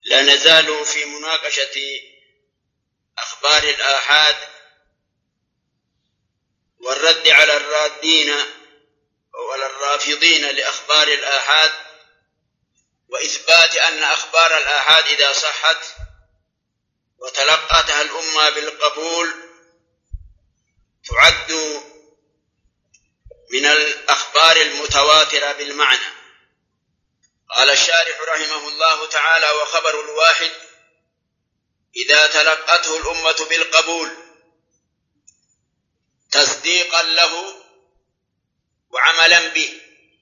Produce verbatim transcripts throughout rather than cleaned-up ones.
لا نزال في مناقشة أخبار الآحاد والرد على الرادين أو على الرافضين لأخبار الآحاد، وإثبات أن أخبار الآحاد إذا صحت وتلقتها الأمة بالقبول تعد من الأخبار المتواترة بالمعنى. قال الشارح رحمه الله تعالى: وخبر الواحد إذا تلقته الأمة بالقبول تصديقا له وعملا به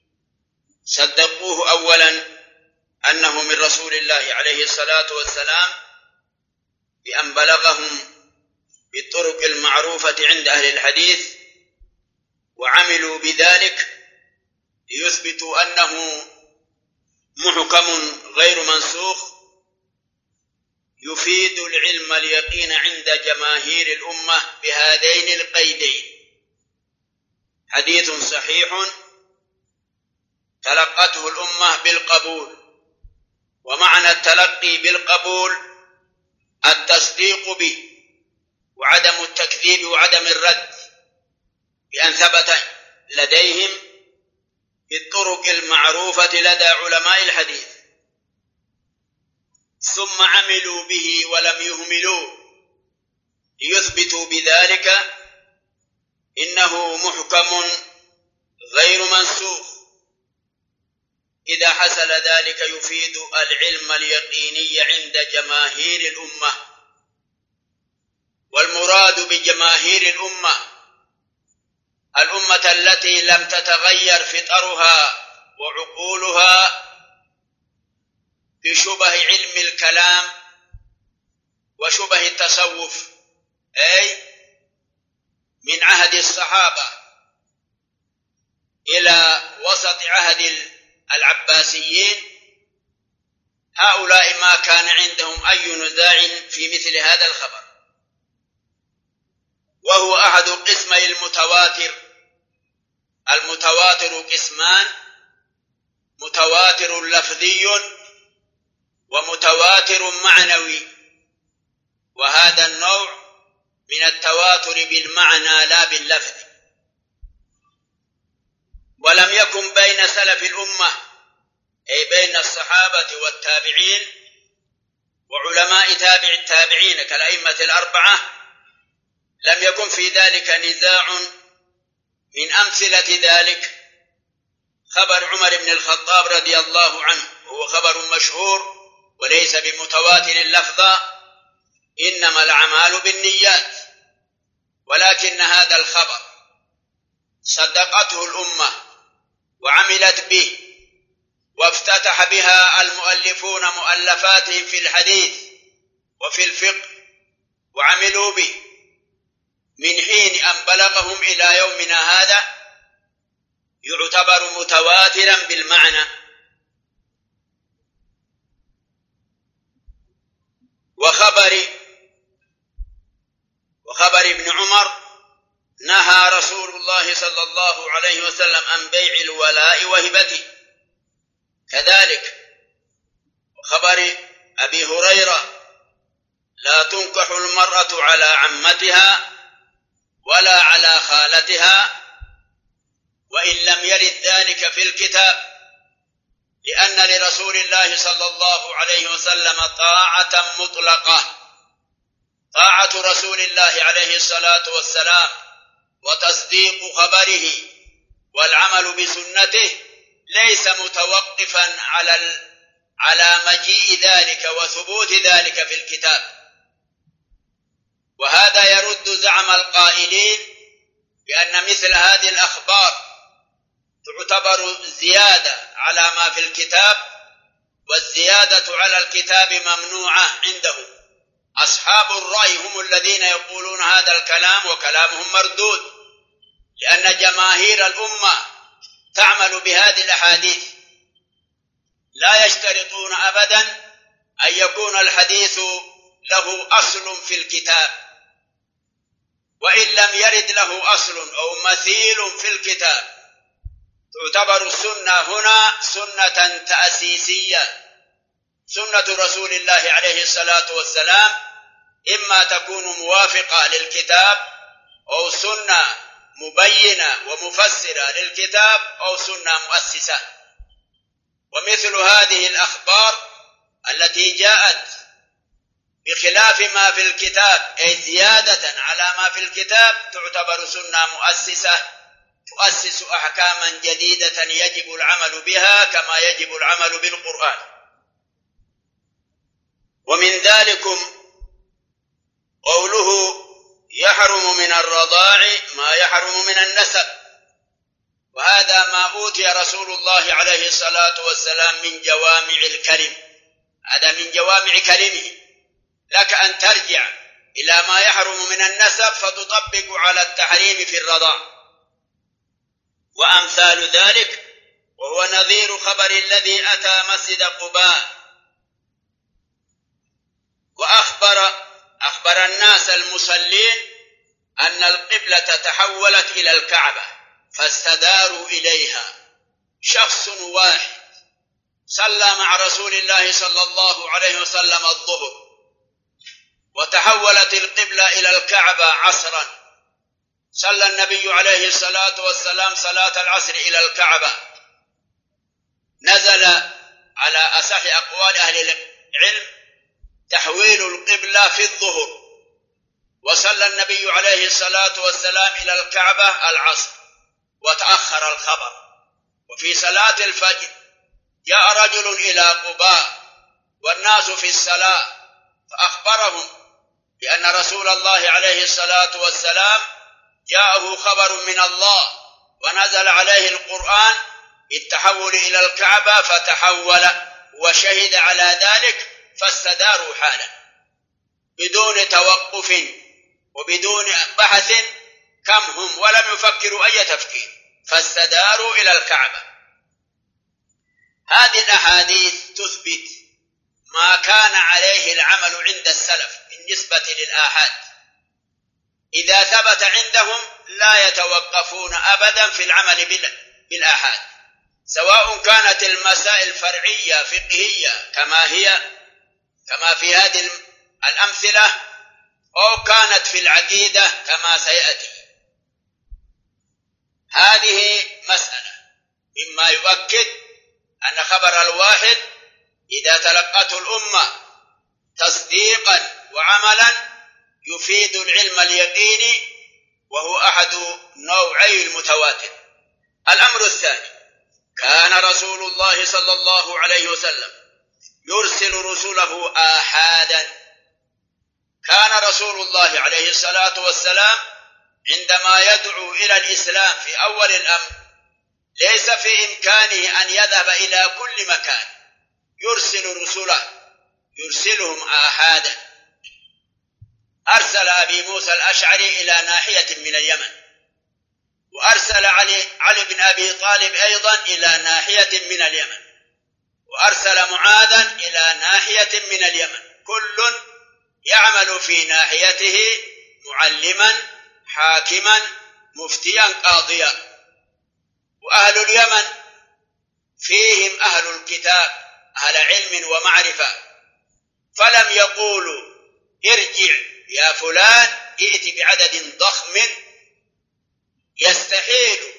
صدقوه أولا أنه من رسول الله عليه الصلاة والسلام بأن بلغهم بالطرق المعروفة عند أهل الحديث، وعملوا بذلك ليثبتوا أنه محكم غير منسوخ يفيد العلم اليقين عند جماهير الأمة بهذين القيدين: حديث صحيح تلقته الأمة بالقبول، ومعنى التلقي بالقبول التصديق به وعدم التكذيب وعدم الرد، بأن ثبت لديهم بالطرق المعروفة لدى علماء الحديث، ثم عملوا به ولم يهملوه ليثبتوا بذلك إنه محكم غير منسوخ. إذا حصل ذلك يفيد العلم اليقيني عند جماهير الأمة، والمراد بجماهير الأمة الأمة التي لم تتغير فطرها وعقولها بشبه علم الكلام وشبه التصوف، أي من عهد الصحابة إلى وسط عهد العباسيين. هؤلاء ما كان عندهم أي نزاع في مثل هذا الخبر، وهو أحد قسمي المتواتر. المتواتر قسمان: متواتر لفظي ومتواتر معنوي، وهذا النوع من التواتر بالمعنى لا باللفظ. ولم يكن بين سلف الأمة أي بين الصحابة والتابعين وعلماء تابع التابعين كالأئمة الأربعة لم يكن في ذلك نزاع. من أمثلة ذلك خبر عمر بن الخطاب رضي الله عنه، هو خبر مشهور وليس بمتواتر لفظا، إنما الأعمال بالنيات، ولكن هذا الخبر صدقته الأمة وعملت به، وافتتح بها المؤلفون مؤلفاتهم في الحديث وفي الفقه وعملوا به من حين أن بلغهم إلى يومنا هذا، يعتبر متواترا بالمعنى. وخبر وخبر ابن عمر نهى رسول الله صلى الله عليه وسلم عن بيع الولاء وهبته، كذلك وخبر أبي هريرة لا تنكح المرأة على عمتها ولا على خالتها، وإن لم يرد ذلك في الكتاب، لأن لرسول الله صلى الله عليه وسلم طاعة مطلقة. طاعة رسول الله عليه الصلاة والسلام وتصديق خبره والعمل بسنته ليس متوقفا على على مجيء ذلك وثبوت ذلك في الكتاب. وهذا يرد زعم القائلين بأن مثل هذه الأخبار تعتبر زيادة على ما في الكتاب، والزيادة على الكتاب ممنوعة عندهم. أصحاب الرأي هم الذين يقولون هذا الكلام وكلامهم مردود، لأن جماهير الأمة تعمل بهذه الأحاديث، لا يشترطون أبدا أن يكون الحديث له أصل في الكتاب، وإن لم يرد له أصل أو مثيل في الكتاب تعتبر السنة هنا سنة تأسيسية سنة رسول الله عليه الصلاة والسلام إما تكون موافقة للكتاب أو سنة مبينة ومفسرة للكتاب أو سنة مؤسسة. ومثل هذه الأخبار التي جاءت بخلاف ما في الكتاب أي زيادة على ما في الكتاب تعتبر سنة مؤسسة تؤسس أحكاما جديدة يجب العمل بها كما يجب العمل بالقرآن. ومن ذلكم قوله يحرم من الرضاع ما يحرم من النسب، وهذا ما أوتي رسول الله عليه الصلاة والسلام من جوامع الكلم، هذا من جوامع كلمه. لك أن ترجع إلى ما يحرم من النسب فتطبق على التحريم في الرضاع. وأمثال ذلك وهو نظير خبر الذي أتى مسجد قباء وأخبر أخبر الناس المصلين أن القبلة تحولت إلى الكعبة فاستداروا إليها. شخص واحد صلى مع رسول الله صلى الله عليه وسلم الظهر وتحولت القبلة إلى الكعبة عصرا، صلى النبي عليه الصلاة والسلام صلاة العصر إلى الكعبة، نزل على أصح أقوال أهل العلم تحويل القبلة في الظهر، وصلى النبي عليه الصلاة والسلام إلى الكعبة العصر وتأخر الخبر. وفي صلاة الفجر جاء رجل إلى قباء والناس في الصلاة فأخبرهم بأن رسول الله عليه الصلاة والسلام جاءه خبر من الله ونزل عليه القرآن بالتحول إلى الكعبة فتحول وشهد على ذلك فاستداروا حالا بدون توقف وبدون بحث كم هم ولم يفكروا أي تفكير، فاستداروا إلى الكعبة. هذه الأحاديث تثبت ما كان عليه العمل عند السلف بالنسبة للآحاد، إذا ثبت عندهم لا يتوقفون أبدا في العمل بالآحاد، سواء كانت المسائل فرعية فقهية كما هي كما في هذه الأمثلة أو كانت في العقيدة كما سيأتي. هذه مسألة مما يؤكد أن خبر الواحد إذا تلقته الأمة تصديقا وعملا يفيد العلم اليقيني وهو أحد نوعي المتواتر. الأمر الثاني، كان رسول الله صلى الله عليه وسلم يرسل رسله آحادا. كان رسول الله عليه الصلاة والسلام عندما يدعو إلى الإسلام في أول الأمر ليس في إمكانه أن يذهب إلى كل مكان، يرسل رسله يرسلهم آحادا. أرسل أبي موسى الأشعري إلى ناحية من اليمن، وأرسل علي, علي بن أبي طالب أيضا إلى ناحية من اليمن، وأرسل معاذا إلى ناحية من اليمن، كل يعمل في ناحيته معلما حاكما مفتيا قاضيا. وأهل اليمن فيهم أهل الكتاب أهل علم ومعرفة، فلم يقولوا ارجع يا فلان ائت بعدد ضخم يستحيل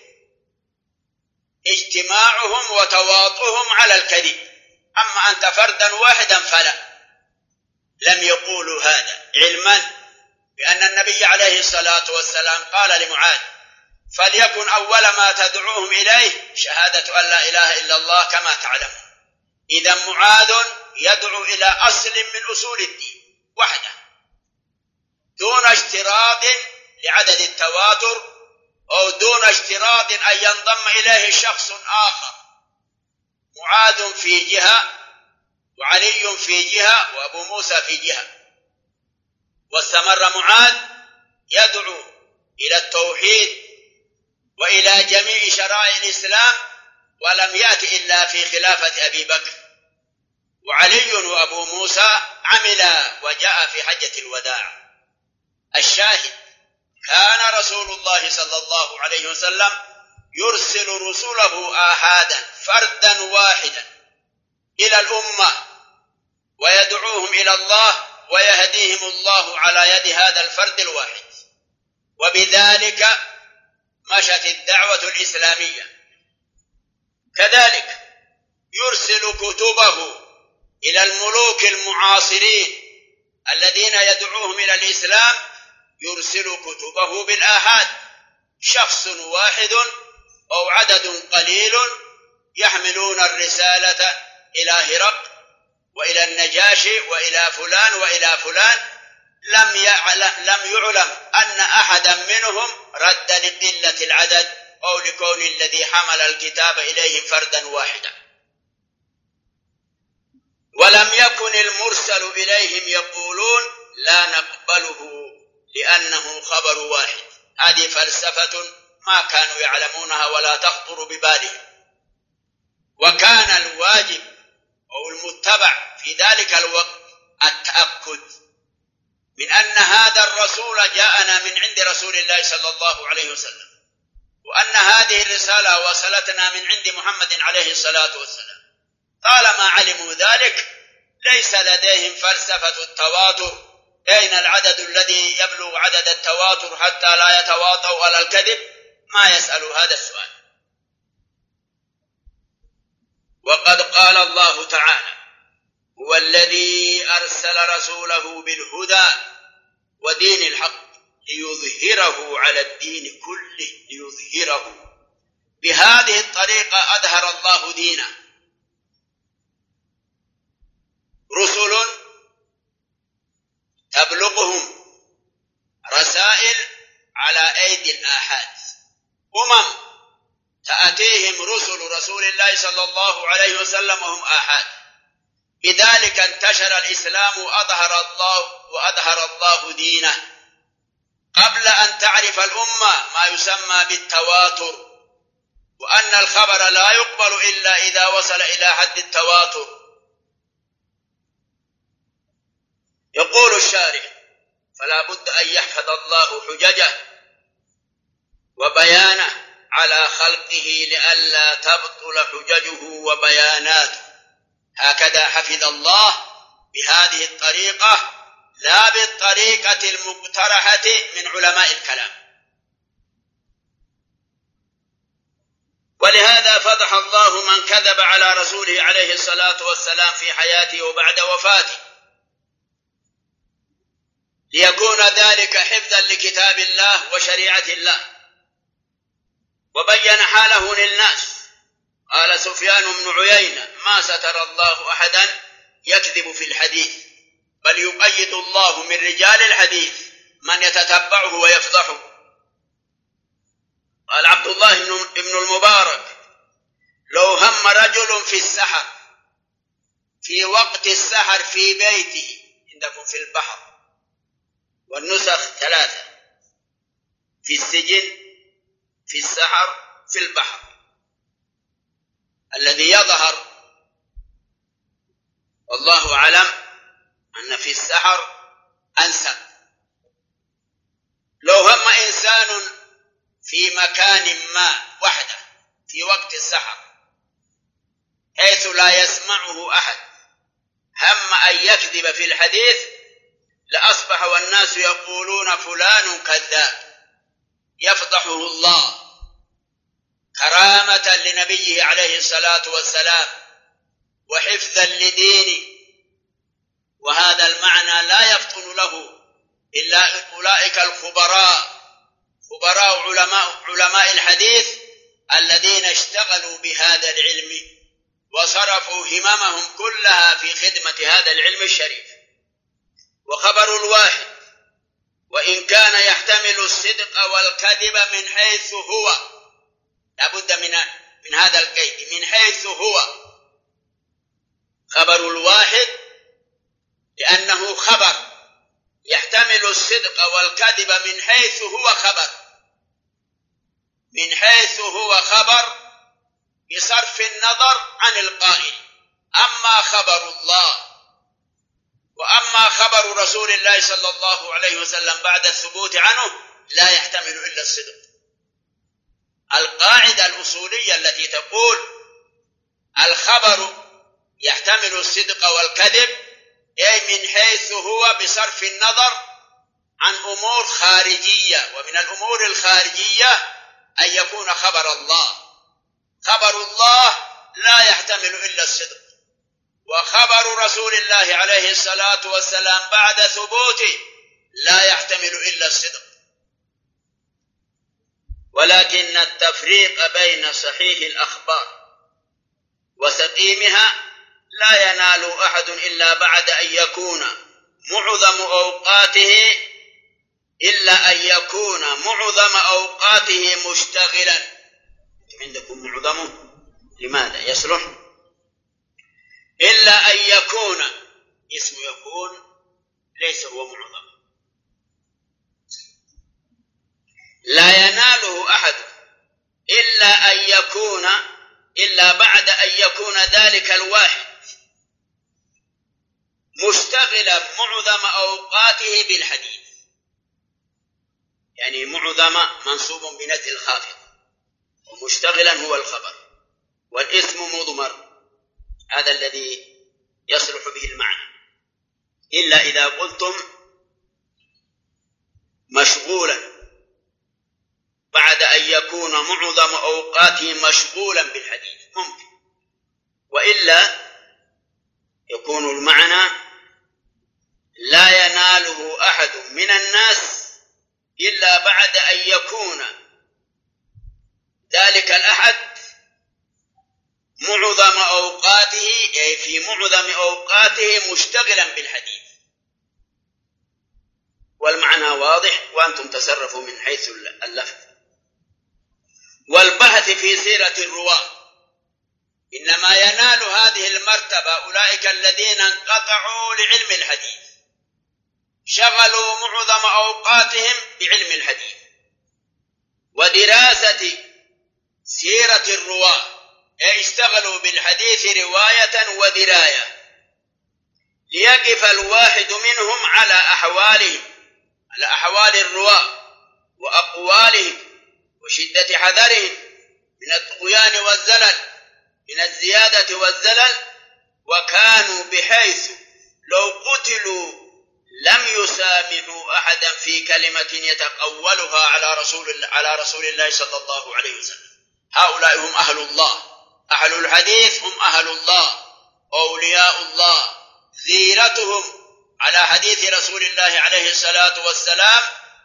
اجتماعهم وتواطؤهم على الكذب، أما أنت فردا واحدا فلا. لم يقولوا هذا علما بأن النبي عليه الصلاة والسلام قال لمعاذ فليكن أول ما تدعوهم إليه شهادة أن لا إله إلا الله كما تعلمون. إذا معاذ يدعو إلى أصل من أصول الدين وحده دون اشتراط لعدد التواتر أو دون اشتراط أن ينضم إليه شخص آخر. معاذ في جهة وعلي في جهة وأبو موسى في جهة، واستمر معاذ يدعو إلى التوحيد وإلى جميع شرائع الإسلام ولم يأتي إلا في خلافة أبي بكر. وعلي وأبو موسى عملا وجاء في حجة الوداع. الشاهد، كان رسول الله صلى الله عليه وسلم يرسل رسله آحادا فردا واحدا إلى الأمة إلى الله ويهديهم الله على يد هذا الفرد الواحد. وبذلك مشت الدعوة الإسلامية. كذلك يرسل كتبه إلى الملوك المعاصرين الذين يدعوهم إلى الإسلام، يرسل كتبه بالآحاد، شخص واحد أو عدد قليل يحملون الرسالة إلى هرقل وإلى النجاشي وإلى فلان وإلى فلان، لم يعلم, لم يعلم أن أحدا منهم رد لقلة العدد أو لكون الذي حمل الكتاب إليهم فردا واحدا. ولم يكن المرسل إليهم يقولون لا نقبله لأنه خبر واحد. هذه فلسفة ما كانوا يعلمونها ولا تخطر ببالهم. وكان الواجب أو المتبع في ذلك الوقت التأكد من أن هذا الرسول جاءنا من عند رسول الله صلى الله عليه وسلم، وأن هذه الرسالة وصلتنا من عند محمد عليه الصلاة والسلام. طالما علموا ذلك ليس لديهم فلسفة التواتر، أين العدد الذي يبلغ عدد التواتر حتى لا يتواطؤوا على الكذب، ما يسألوا هذا السؤال. وقد قال الله تعالى: هو الذي أرسل رسوله بالهدى ودين الحق ليظهره على الدين كله، ليظهره. بهذه الطريقة أظهر الله دينه. رسل تبلغهم رسائل على أيدي الآحاد، أمم تأتيهم رسل رسول الله صلى الله عليه وسلم وهم آحاد. بذلك انتشر الإسلام وأظهر الله وأظهر الله دينه قبل أن تعرف الأمة ما يسمى بالتواتر، وأن الخبر لا يقبل إلا إذا وصل إلى حد التواتر. يقول الشارح: فلا بد أن يحفظ الله حججه وبيانه على خلقه لئلا تبطل حججه وبياناته. هكذا حفظ الله بهذه الطريقة، لا بالطريقة المقترحة من علماء الكلام. ولهذا فضح الله من كذب على رسوله عليه الصلاة والسلام في حياته وبعد وفاته، ليكون ذلك حفظا لكتاب الله وشريعة الله. وبين حاله للناس. قال سفيان بن عيينة: ما ستر الله أحدا يكذب في الحديث، بل يقيد الله من رجال الحديث من يتتبعه ويفضحه. قال عبد الله بن المبارك: لو هم رجل في السحر في وقت السحر في بيته، عندكم في البحر، والنسخ ثلاثة، في السجن، في السحر، في البحر. الذي يظهر والله أعلم أن في السحر أنسب. لو هم إنسان في مكان ما وحده في وقت السحر حيث لا يسمعه أحد، هم أن يكذب في الحديث، لأصبح والناس يقولون فلان كذاب، يفضحه الله كرامة لنبيه عليه الصلاة والسلام وحفظا لدينه. وهذا المعنى لا يفطن له إلا أولئك الخبراء، خبراء علماء, علماء الحديث الذين اشتغلوا بهذا العلم وصرفوا هممهم كلها في خدمة هذا العلم الشريف. وخبر الواحد وإن كان يحتمل الصدق والكذب من حيث هو، لابد من من هذا القيد، من حيث هو. خبر الواحد لأنه خبر يحتمل الصدق والكذب من حيث هو خبر، من حيث هو خبر بصرف النظر عن القائل. أما خبر الله وأما خبر رسول الله صلى الله عليه وسلم بعد الثبوت عنه لا يحتمل إلا الصدق. القاعدة الأصولية التي تقول الخبر يحتمل الصدق والكذب أي من حيث هو بصرف النظر عن أمور خارجية، ومن الأمور الخارجية أن يكون خبر الله. خبر الله لا يحتمل إلا الصدق، وخبر رسول الله عليه الصلاة والسلام بعد ثبوته لا يحتمل إلا الصدق. ولكن التفريق بين صحيح الأخبار وسقيمها لا ينال أحد إلا بعد أن يكون معظم أوقاته إلا أن يكون معظم أوقاته مشتغلا. عندكم معظمه لماذا يصلح؟ إلا أن يكون، اسم يكون ليس هو معظم، لا يناله أحد إلا أن يكون إلا بعد أن يكون ذلك الواحد مشتغلا معظم أوقاته بالحديث. يعني معظم منصوب بنزع الخافض، ومشتغلا هو الخبر، والاسم مضمر، هذا الذي يصلح به المعنى. إلا إذا قلتم مشغولا بعد أن يكون معظم أوقاته مشغولا بالحديث ممكن، وإلا يكون المعنى لا يناله أحد من الناس إلا بعد أن يكون ذلك الأحد معظم أوقاته، أي في معظم أوقاته مشتغلا بالحديث. والمعنى واضح، وأنتم تصرفوا من حيث اللفظ. والبحث في سيرة الرواة إنما ينال هذه المرتبة أولئك الذين انقطعوا لعلم الحديث، شغلوا معظم أوقاتهم بعلم الحديث ودراسة سيرة الرواة، أي اشتغلوا بالحديث رواية ودراية، ليقف الواحد منهم على أحوالهم، على أحوال الرواة وأقوالهم وشدة حذرهم من الطغيان والزلل، من الزيادة والزلل. وكانوا بحيث لو قتلوا لم يسامحوا أحدا في كلمة يتقولها على رسول على رسول الله صلى الله عليه وسلم. هؤلاء هم أهل الله، أهل الحديث هم أهل الله، أولياء الله، غيرتهم على حديث رسول الله عليه الصلاة والسلام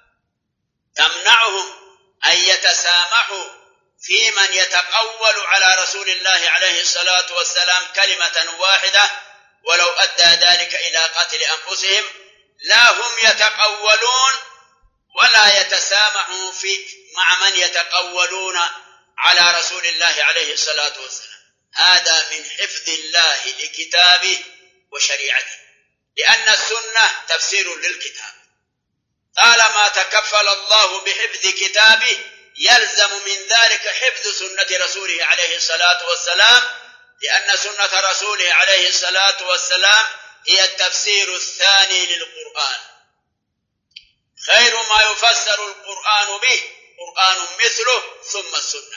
تمنعهم أن يتسامحوا في من يتقول على رسول الله عليه الصلاة والسلام كلمة واحدة ولو أدى ذلك إلى قتل أنفسهم. لا هم يتقولون ولا يتسامحوا في مع من يتقولون على رسول الله عليه الصلاة والسلام. هذا من حفظ الله لكتابه وشريعته، لأن السنة تفسير للكتاب. طالما تكفل الله بحفظ كتابه يلزم من ذلك حفظ سنة رسوله عليه الصلاة والسلام، لأن سنة رسوله عليه الصلاة والسلام هي التفسير الثاني للقرآن. خير ما يفسر القرآن به قرآن مثله ثم السنة.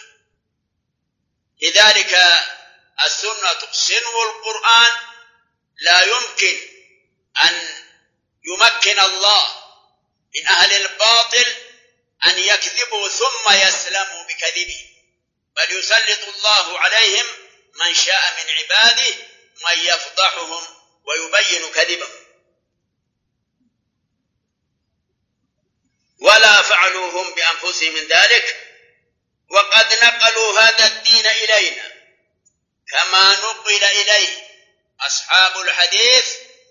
لذلك السنة سنو القرآن، لا يمكن أن يمكن الله من أهل الباطل أن يكذبوا ثم يسلموا بكذبه، بل يسلط الله عليهم من شاء من عباده من يفضحهم ويبين كذبهم. ولا فعلوا هم بأنفسهم من ذلك، وقد نقلوا هذا الدين إلينا كما نقل إليه أصحاب الحديث.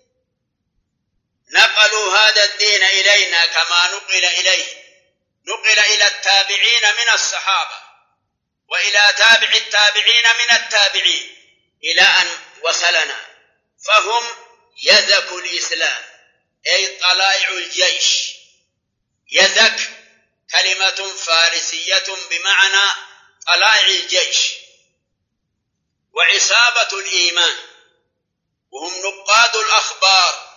نقلوا هذا الدين إلينا كما نقل إليه، نقل إلى التابعين من الصحابة وإلى تابع التابعين من التابعين إلى أن وصلنا، فهم يزك الإسلام، أي طلائع الجيش. يزك كلمة فارسية بمعنى طلائع الجيش، وعصابة الإيمان، وهم نقاد الأخبار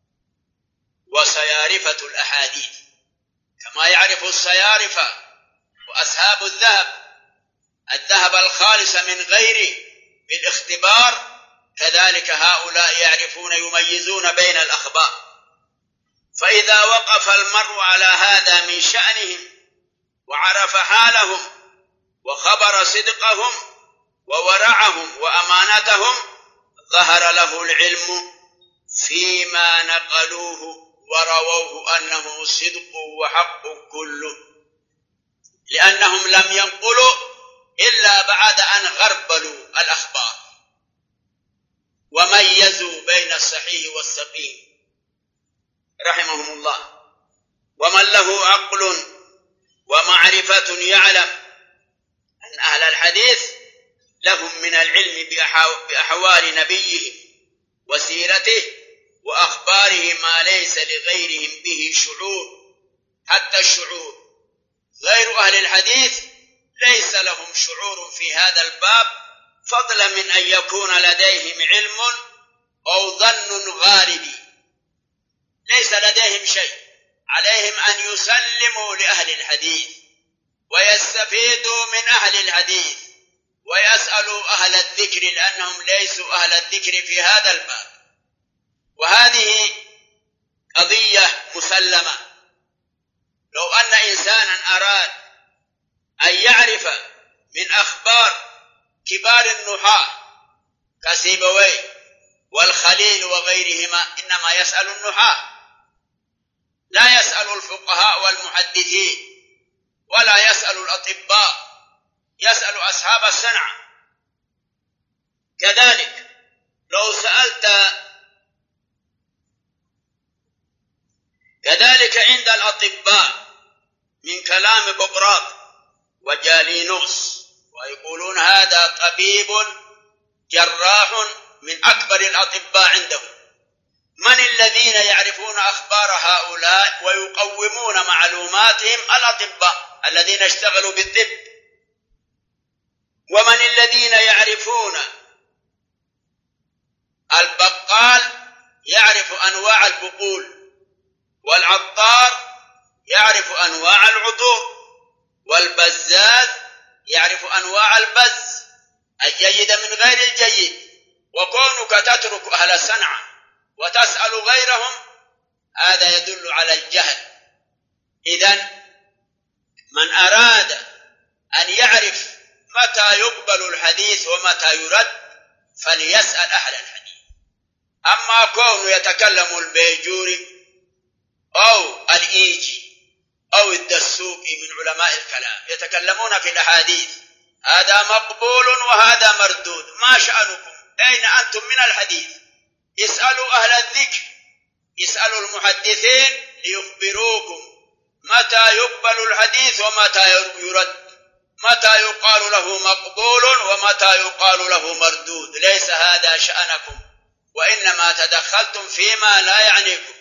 وسيارفة الأحاديث، كما يعرف السيارفة وأصحاب الذهب الذهب الخالص من غير بالاختبار، كذلك هؤلاء يعرفون يميزون بين الأخبار. فإذا وقف المرء على هذا من شأنهم وعرف حالهم وخبر صدقهم وورعهم وأمانتهم ظهر له العلم فيما نقلوه ورووه أنه صدق وحق كله، لأنهم لم ينقلوا إلا بعد أن غربلوا الأخبار وميزوا بين الصحيح والسقيم رحمهم الله. ومن له عقل ومعرفة يعلم أن أهل الحديث لهم من العلم بأحوال نبيهم وسيرته وأخباره ما ليس لغيرهم به شعور، حتى الشعور. غير أهل الحديث ليس لهم شعور في هذا الباب، فضلا من أن يكون لديهم علم أو ظن غالبي، ليس لديهم شيء. عليهم أن يسلموا لأهل الحديث ويستفيدوا من أهل الحديث ويسألوا أهل الذكر، لأنهم ليسوا أهل الذكر في هذا الباب. وهذه قضية مسلمة. لو أن إنسانا أراد أن يعرف من أخبار كبار النحاة كسيبويه والخليل وغيرهما، إنما يسأل النحاة، لا يسأل الفقهاء والمحدثين ولا يسأل الأطباء، يسأل أصحاب الصنعة. كذلك لو سألت كذلك عند الأطباء من كلام بقراط وجالينوس، ويقولون هذا طبيب جراح من أكبر الأطباء عندهم. من الذين يعرفون أخبار هؤلاء ويقومون معلوماتهم؟ الأطباء الذين اشتغلوا بالطب. ومن الذين يعرفون؟ البقال يعرف أنواع البقول، والعطار يعرف أنواع العطور، والبزاز يعرف أنواع البز، الجيد من غير الجيد. وكونك تترك أهل الصنعة وتسأل غيرهم هذا يدل على الجهل. إذن من أراد أن يعرف متى يقبل الحديث ومتى يرد فليسأل أهل الحديث. أما كونه يتكلم البيجوري أو الإيجي أو الدسوقي من علماء الكلام يتكلمون في الأحاديث، هذا مقبول وهذا مردود. ما شأنكم؟ أين أنتم من الحديث؟ اسألوا أهل الذكر، اسألوا المحدثين ليخبروكم متى يقبل الحديث ومتى يرد، متى يقال له مقبول ومتى يقال له مردود. ليس هذا شأنكم، وإنما تدخلتم فيما لا يعنيكم.